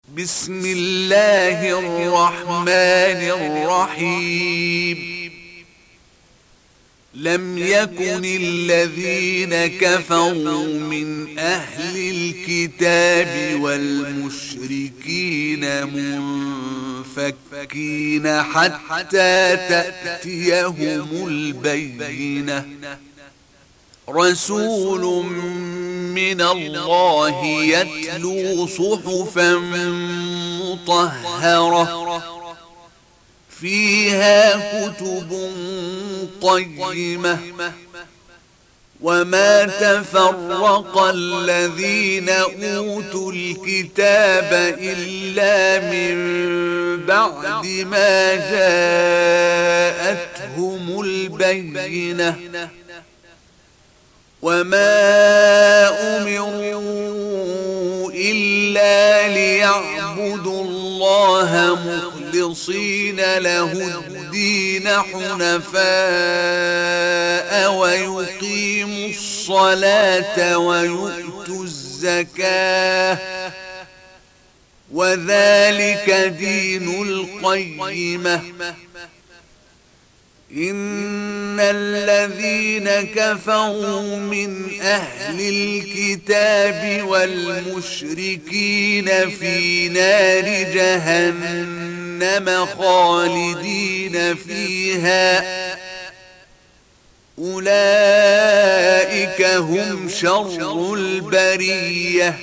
بسم الله الرحمن الرحيم. لم يكن الذين كفروا من أهل الكتاب والمشركين منفكين حتى تأتيهم البينة. رسول من الله يتلو صحفا مطهرة فيها كتب قيمة. وما تفرق الذين أوتوا الكتاب إلا من بعد ما جاءتهم البينة. وما أمروا إلا ليعبدوا الله مخلصين له الدين حنفاء ويقيموا الصلاة ويؤتوا الزكاة وذلك دين القيمة. إن الذين كفروا من أهل الكتاب والمشركين في نار جهنم خالدين فيها أولئك هم شر البرية.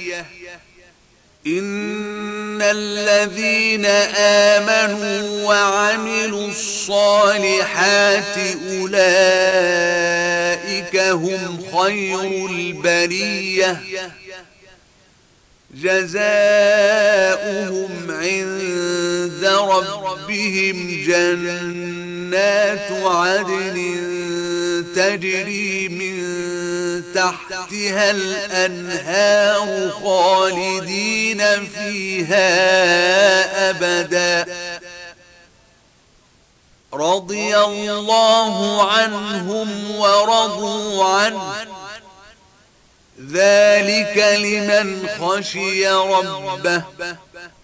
إن الذين آمنوا وعملوا الصالحات أولئك هم خير البرية. جزاؤهم عند ربهم جنات عدن تجري من تحتها الأنهار خالدين فيها أبدا. رضي الله عنهم ورضوا عنه ذلك لمن خشي ربه.